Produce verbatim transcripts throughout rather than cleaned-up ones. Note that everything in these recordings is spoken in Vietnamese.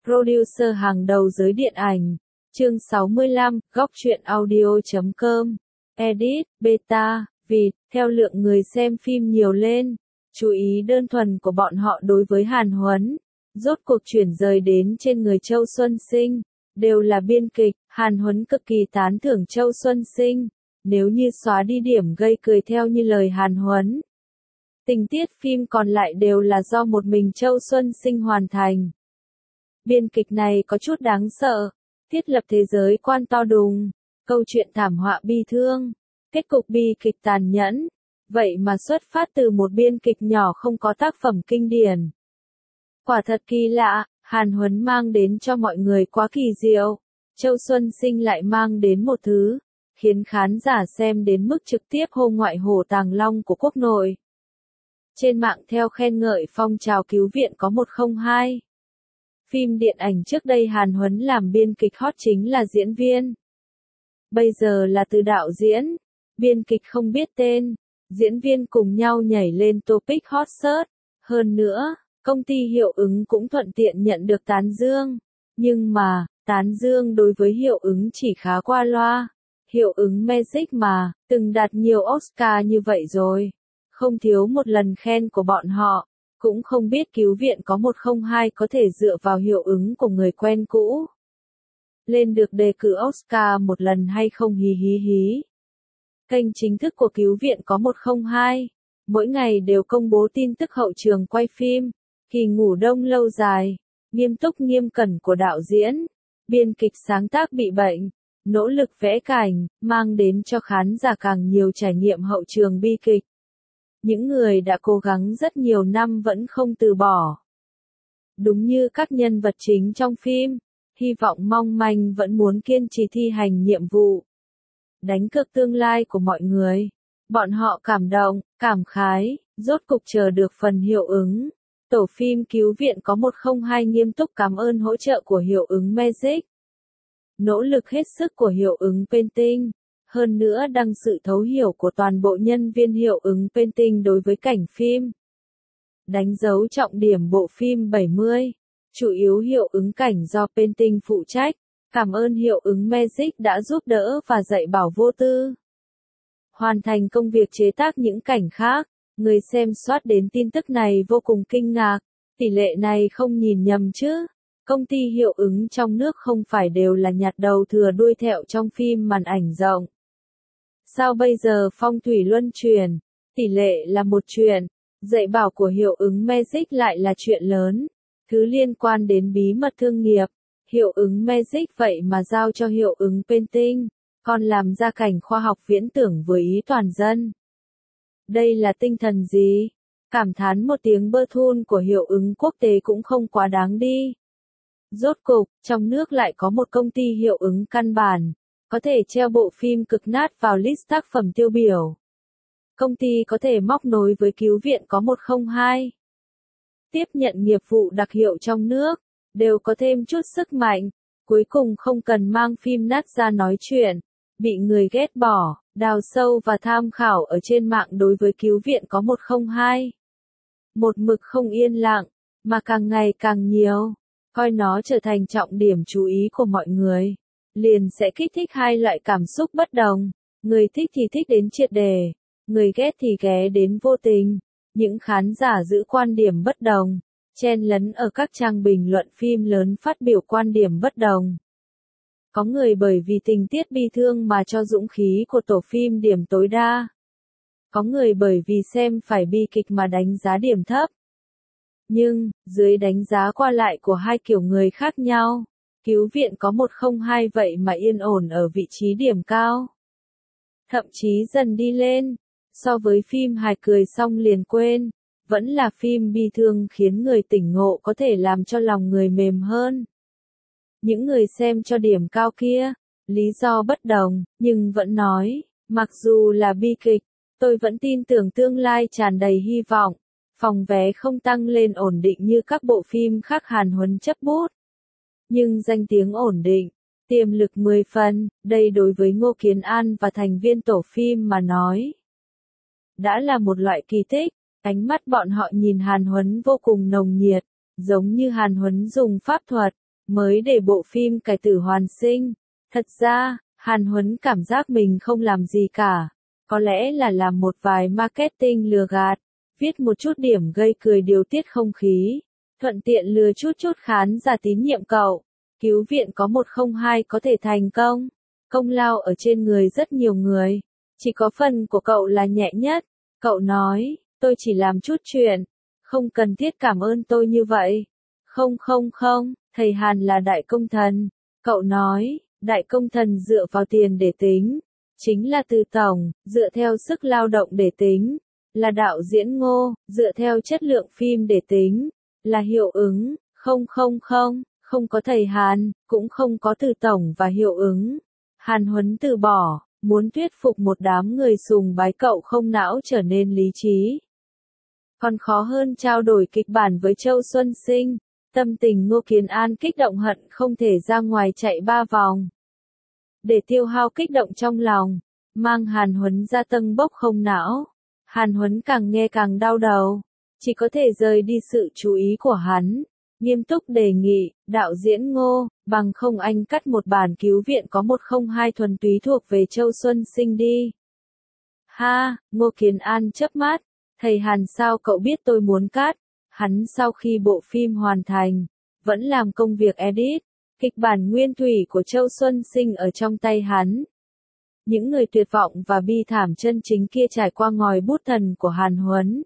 producer hàng đầu giới điện ảnh. Chương sáu mươi lăm, góc truyện audio chấm com. Edit, beta, vịt, theo lượng người xem phim nhiều lên. Chú ý đơn thuần của bọn họ đối với Hàn Huấn. Rốt cuộc chuyển rời đến trên người Châu Xuân Sinh. Đều là biên kịch, Hàn Huấn cực kỳ tán thưởng Châu Xuân Sinh. Nếu như xóa đi điểm gây cười theo như lời Hàn Huấn, tình tiết phim còn lại đều là do một mình Châu Xuân Sinh hoàn thành. Biên kịch này có chút đáng sợ, thiết lập thế giới quan to đùng, câu chuyện thảm họa bi thương, kết cục bi kịch tàn nhẫn, vậy mà xuất phát từ một biên kịch nhỏ không có tác phẩm kinh điển. Quả thật kỳ lạ, Hàn Huấn mang đến cho mọi người quá kỳ diệu, Châu Xuân Sinh lại mang đến một thứ, khiến khán giả xem đến mức trực tiếp hô ngoại hổ tàng long của quốc nội. Trên mạng theo khen ngợi phong trào cứu viện có một không hai. Phim điện ảnh trước đây Hàn Huấn làm biên kịch hot chính là diễn viên. Bây giờ là từ đạo diễn, biên kịch không biết tên, diễn viên cùng nhau nhảy lên topic hot search. Hơn nữa, công ty hiệu ứng cũng thuận tiện nhận được tán dương. Nhưng mà, tán dương đối với hiệu ứng chỉ khá qua loa. Hiệu ứng Magic mà, từng đạt nhiều Oscar như vậy rồi. Không thiếu một lần khen của bọn họ. Cũng không biết cứu viện có một không hai có thể dựa vào hiệu ứng của người quen cũ. Lên được đề cử Oscar một lần hay không hí hí hí. Kênh chính thức của cứu viện có một không hai. Mỗi ngày đều công bố tin tức hậu trường quay phim. Kỳ ngủ đông lâu dài. Nghiêm túc nghiêm cẩn của đạo diễn. Biên kịch sáng tác bị bệnh. Nỗ lực vẽ cảnh, mang đến cho khán giả càng nhiều trải nghiệm hậu trường bi kịch. Những người đã cố gắng rất nhiều năm vẫn không từ bỏ. Đúng như các nhân vật chính trong phim, hy vọng mong manh vẫn muốn kiên trì thi hành nhiệm vụ. Đánh cược tương lai của mọi người. Bọn họ cảm động, cảm khái, rốt cục chờ được phần hiệu ứng. Tổ phim cứu viện có một không hai nghiêm túc cảm ơn hỗ trợ của hiệu ứng Magic. Nỗ lực hết sức của hiệu ứng Painting. Hơn nữa đăng sự thấu hiểu của toàn bộ nhân viên hiệu ứng Painting đối với cảnh phim. Đánh dấu trọng điểm bộ phim bảy mươi. Chủ yếu hiệu ứng cảnh do Painting phụ trách. Cảm ơn hiệu ứng Magic đã giúp đỡ và dạy bảo vô tư. Hoàn thành công việc chế tác những cảnh khác. Người xem soát đến tin tức này vô cùng kinh ngạc. Tỷ lệ này không nhìn nhầm chứ. Công ty hiệu ứng trong nước không phải đều là nhặt đầu thừa đuôi thẹo trong phim màn ảnh rộng. Sao bây giờ phong thủy luân chuyển, tỷ lệ là một chuyện, dạy bảo của hiệu ứng Magic lại là chuyện lớn, thứ liên quan đến bí mật thương nghiệp, hiệu ứng Magic vậy mà giao cho hiệu ứng Painting, còn làm ra cảnh khoa học viễn tưởng với ý toàn dân. Đây là tinh thần gì? Cảm thán một tiếng bơ thun của hiệu ứng quốc tế cũng không quá đáng đi. Rốt cục, trong nước lại có một công ty hiệu ứng căn bản, có thể treo bộ phim cực nát vào list tác phẩm tiêu biểu. Công ty có thể móc nối với cứu viện có một không hai. Tiếp nhận nghiệp vụ đặc hiệu trong nước, đều có thêm chút sức mạnh, cuối cùng không cần mang phim nát ra nói chuyện, bị người ghét bỏ, đào sâu và tham khảo ở trên mạng đối với cứu viện có một không hai. Một mực không yên lặng, mà càng ngày càng nhiều, coi nó trở thành trọng điểm chú ý của mọi người. Liền sẽ kích thích hai loại cảm xúc bất đồng, người thích thì thích đến triệt đề, người ghét thì ghé đến vô tình. Những khán giả giữ quan điểm bất đồng, chen lấn ở các trang bình luận phim lớn phát biểu quan điểm bất đồng. Có người bởi vì tình tiết bi thương mà cho dũng khí của tổ phim điểm tối đa. Có người bởi vì xem phải bi kịch mà đánh giá điểm thấp. Nhưng, dưới đánh giá qua lại của hai kiểu người khác nhau, cứu viện có một không hai vậy mà yên ổn ở vị trí điểm cao. Thậm chí dần đi lên, so với phim hài cười xong liền quên, vẫn là phim bi thương khiến người tỉnh ngộ có thể làm cho lòng người mềm hơn. Những người xem cho điểm cao kia, lý do bất đồng, nhưng vẫn nói, mặc dù là bi kịch, tôi vẫn tin tưởng tương lai tràn đầy hy vọng, phòng vé không tăng lên ổn định như các bộ phim khác Hàn Huấn chấp bút. Nhưng danh tiếng ổn định, tiềm lực mười phần, đây đối với Ngô Kiến An và thành viên tổ phim mà nói. Đã là một loại kỳ tích, ánh mắt bọn họ nhìn Hàn Huấn vô cùng nồng nhiệt, giống như Hàn Huấn dùng pháp thuật, mới để bộ phim cải tử hoàn sinh. Thật ra, Hàn Huấn cảm giác mình không làm gì cả. Có lẽ là làm một vài marketing lừa gạt, viết một chút điểm gây cười điều tiết không khí, thuận tiện lừa chút chút khán giả tín nhiệm cậu. Cứu viện có một không hai có thể thành công, công lao ở trên người rất nhiều người, chỉ có phần của cậu là nhẹ nhất. Cậu nói, tôi chỉ làm chút chuyện, không cần thiết cảm ơn tôi như vậy. Không không không, thầy Hàn là đại công thần. Cậu nói, đại công thần dựa vào tiền để tính, chính là Từ tổng, dựa theo sức lao động để tính, là đạo diễn Ngô, dựa theo chất lượng phim để tính, là hiệu ứng. Không không không, không có thầy Hàn, cũng không có Từ tổng và hiệu ứng. Hàn Huấn từ bỏ, muốn thuyết phục một đám người sùng bái cậu không não trở nên lý trí. Còn khó hơn trao đổi kịch bản với Châu Xuân Sinh. Tâm tình Ngô Kiến An kích động hận không thể ra ngoài chạy ba vòng. Để tiêu hao kích động trong lòng, mang Hàn Huấn ra tâng bốc không não. Hàn Huấn càng nghe càng đau đầu, chỉ có thể rời đi sự chú ý của hắn. Nghiêm túc đề nghị, đạo diễn Ngô, bằng không anh cắt một bản cứu viện có một không hai thuần túy thuộc về Châu Xuân Sinh đi. Ha, Ngô Kiến An chớp mắt, thầy Hàn sao cậu biết tôi muốn cắt? Hắn sau khi bộ phim hoàn thành, vẫn làm công việc edit, kịch bản nguyên thủy của Châu Xuân Sinh ở trong tay hắn. Những người tuyệt vọng và bi thảm chân chính kia trải qua ngòi bút thần của Hàn Huấn.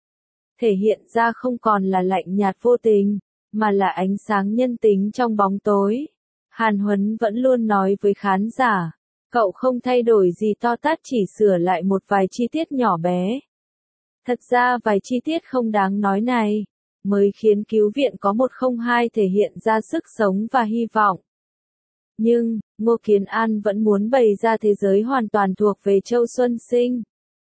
Thể hiện ra không còn là lạnh nhạt vô tình, mà là ánh sáng nhân tính trong bóng tối. Hàn Huấn vẫn luôn nói với khán giả, cậu không thay đổi gì to tát, chỉ sửa lại một vài chi tiết nhỏ bé. Thật ra vài chi tiết không đáng nói này, mới khiến cứu viện có một không hai thể hiện ra sức sống và hy vọng. Nhưng, Ngô Kiến An vẫn muốn bày ra thế giới hoàn toàn thuộc về Châu Xuân Sinh.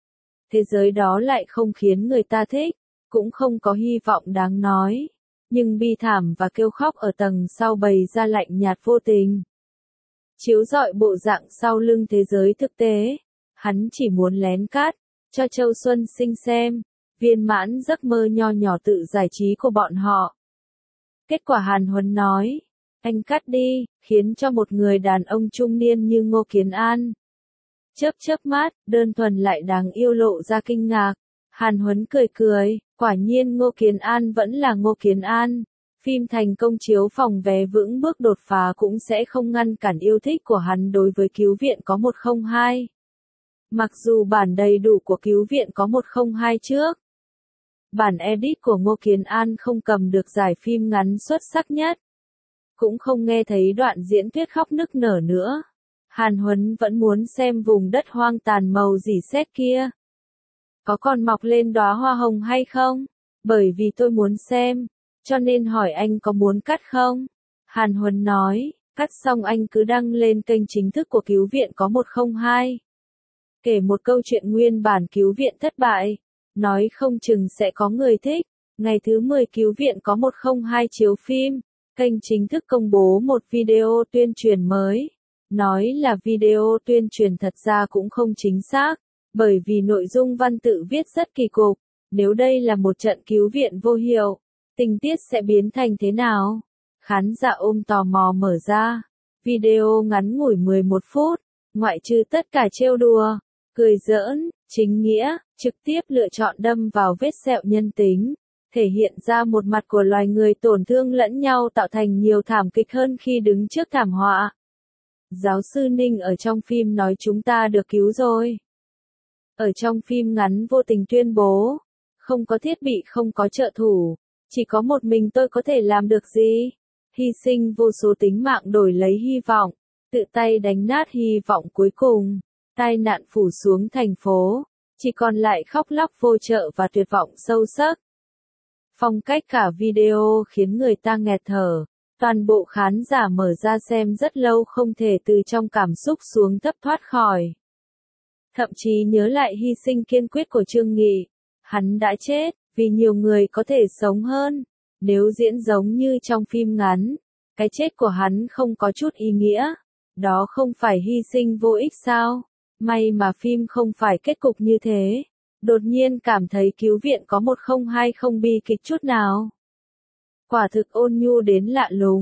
Thế giới đó lại không khiến người ta thích, cũng không có hy vọng đáng nói. Nhưng bi thảm và kêu khóc ở tầng sau bày ra lạnh nhạt vô tình. Chiếu rọi bộ dạng sau lưng thế giới thực tế, hắn chỉ muốn lén cắt, cho Châu Xuân Sinh xem, viên mãn giấc mơ nho nhỏ tự giải trí của bọn họ. Kết quả Hàn Huấn nói, anh cắt đi, khiến cho một người đàn ông trung niên như Ngô Kiến An chớp chớp mắt, đơn thuần lại đáng yêu lộ ra kinh ngạc. Hàn Huấn cười cười, quả nhiên Ngô Kiến An vẫn là Ngô Kiến An. Phim thành công chiếu phòng vé vững bước đột phá cũng sẽ không ngăn cản yêu thích của hắn đối với cứu viện có một không hai. Mặc dù bản đầy đủ của cứu viện có một không hai trước, bản edit của Ngô Kiến An không cầm được giải phim ngắn xuất sắc nhất, cũng không nghe thấy đoạn diễn thuyết khóc nức nở nữa. Hàn Huấn vẫn muốn xem vùng đất hoang tàn màu rỉ sét kia. Có còn mọc lên đóa hoa hồng hay không? Bởi vì tôi muốn xem, cho nên hỏi anh có muốn cắt không? Hàn Huấn nói, cắt xong anh cứ đăng lên kênh chính thức của cứu viện có một không hai. Kể một câu chuyện nguyên bản cứu viện thất bại, nói không chừng sẽ có người thích. Ngày thứ mười cứu viện có một không hai chiếu phim, kênh chính thức công bố một video tuyên truyền mới. Nói là video tuyên truyền thật ra cũng không chính xác, bởi vì nội dung văn tự viết rất kỳ cục. Nếu đây là một trận cứu viện vô hiệu, tình tiết sẽ biến thành thế nào? Khán giả ôm tò mò mở ra. Video ngắn ngủi mười một phút, ngoại trừ tất cả trêu đùa, cười giỡn, chính nghĩa, trực tiếp lựa chọn đâm vào vết sẹo nhân tính, thể hiện ra một mặt của loài người tổn thương lẫn nhau tạo thành nhiều thảm kịch hơn khi đứng trước thảm họa. Giáo sư Ninh ở trong phim nói chúng ta được cứu rồi. Ở trong phim ngắn vô tình tuyên bố, không có thiết bị, không có trợ thủ, chỉ có một mình tôi có thể làm được gì? Hy sinh vô số tính mạng đổi lấy hy vọng, tự tay đánh nát hy vọng cuối cùng, tai nạn phủ xuống thành phố, chỉ còn lại khóc lóc vô trợ và tuyệt vọng sâu sắc. Phong cách cả video khiến người ta nghẹt thở, toàn bộ khán giả mở ra xem rất lâu không thể từ trong cảm xúc xuống thấp thoát khỏi. Thậm chí nhớ lại hy sinh kiên quyết của Trương Nghị, hắn đã chết, vì nhiều người có thể sống hơn. Nếu diễn giống như trong phim ngắn, cái chết của hắn không có chút ý nghĩa, đó không phải hy sinh vô ích sao? May mà phim không phải kết cục như thế. Đột nhiên cảm thấy cứu viện có một không hai không bi kịch chút nào. Quả thực ôn nhu đến lạ lùng,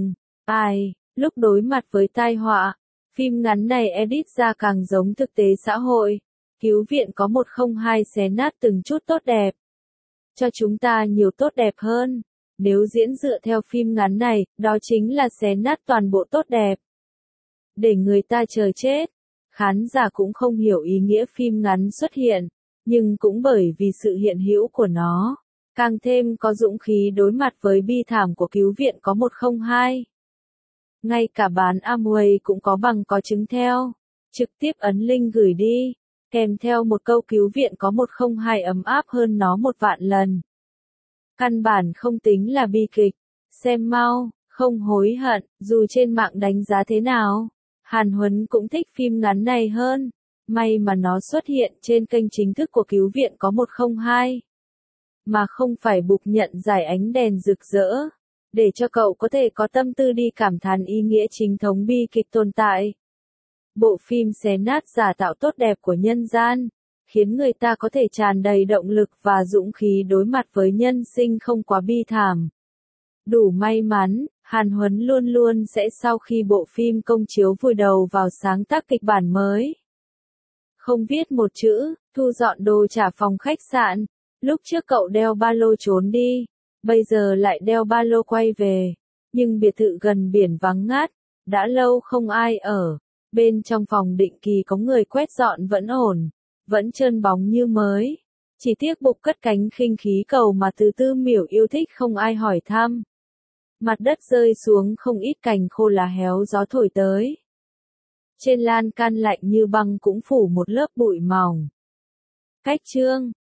Ai, lúc đối mặt với tai họa, phim ngắn này edit ra càng giống thực tế xã hội. Cứu viện có một không hai xé nát từng chút tốt đẹp, cho chúng ta nhiều tốt đẹp hơn. Nếu diễn dựa theo phim ngắn này, đó chính là xé nát toàn bộ tốt đẹp, để người ta chờ chết. Khán giả cũng không hiểu ý nghĩa phim ngắn xuất hiện, nhưng cũng bởi vì sự hiện hữu của nó, càng thêm có dũng khí đối mặt với bi thảm của cứu viện có một không hai. Ngay cả bán Amway cũng có bằng có chứng theo, trực tiếp ấn link gửi đi, kèm theo một câu cứu viện có một không hai ấm áp hơn nó một vạn lần. Căn bản không tính là bi kịch, xem mau, không hối hận, dù trên mạng đánh giá thế nào. Hàn Huấn cũng thích phim ngắn này hơn, may mà nó xuất hiện trên kênh chính thức của cứu viện có một không hai, mà không phải bục nhận giải ánh đèn rực rỡ, để cho cậu có thể có tâm tư đi cảm thán ý nghĩa chính thống bi kịch tồn tại. Bộ phim xé nát giả tạo tốt đẹp của nhân gian, khiến người ta có thể tràn đầy động lực và dũng khí đối mặt với nhân sinh không quá bi thảm. Đủ may mắn, Hàn Huấn luôn luôn sẽ sau khi bộ phim công chiếu vùi đầu vào sáng tác kịch bản mới. Không viết một chữ, thu dọn đồ trả phòng khách sạn. Lúc trước cậu đeo ba lô trốn đi, bây giờ lại đeo ba lô quay về. Nhưng biệt thự gần biển vắng ngát, đã lâu không ai ở. Bên trong phòng định kỳ có người quét dọn vẫn ổn, vẫn trơn bóng như mới. Chỉ tiếc bục cất cánh khinh khí cầu mà từ Tư Miểu yêu thích không ai hỏi thăm. Mặt đất rơi xuống không ít cành khô lá héo gió thổi tới. Trên lan can lạnh như băng cũng phủ một lớp bụi mỏng. Cách chương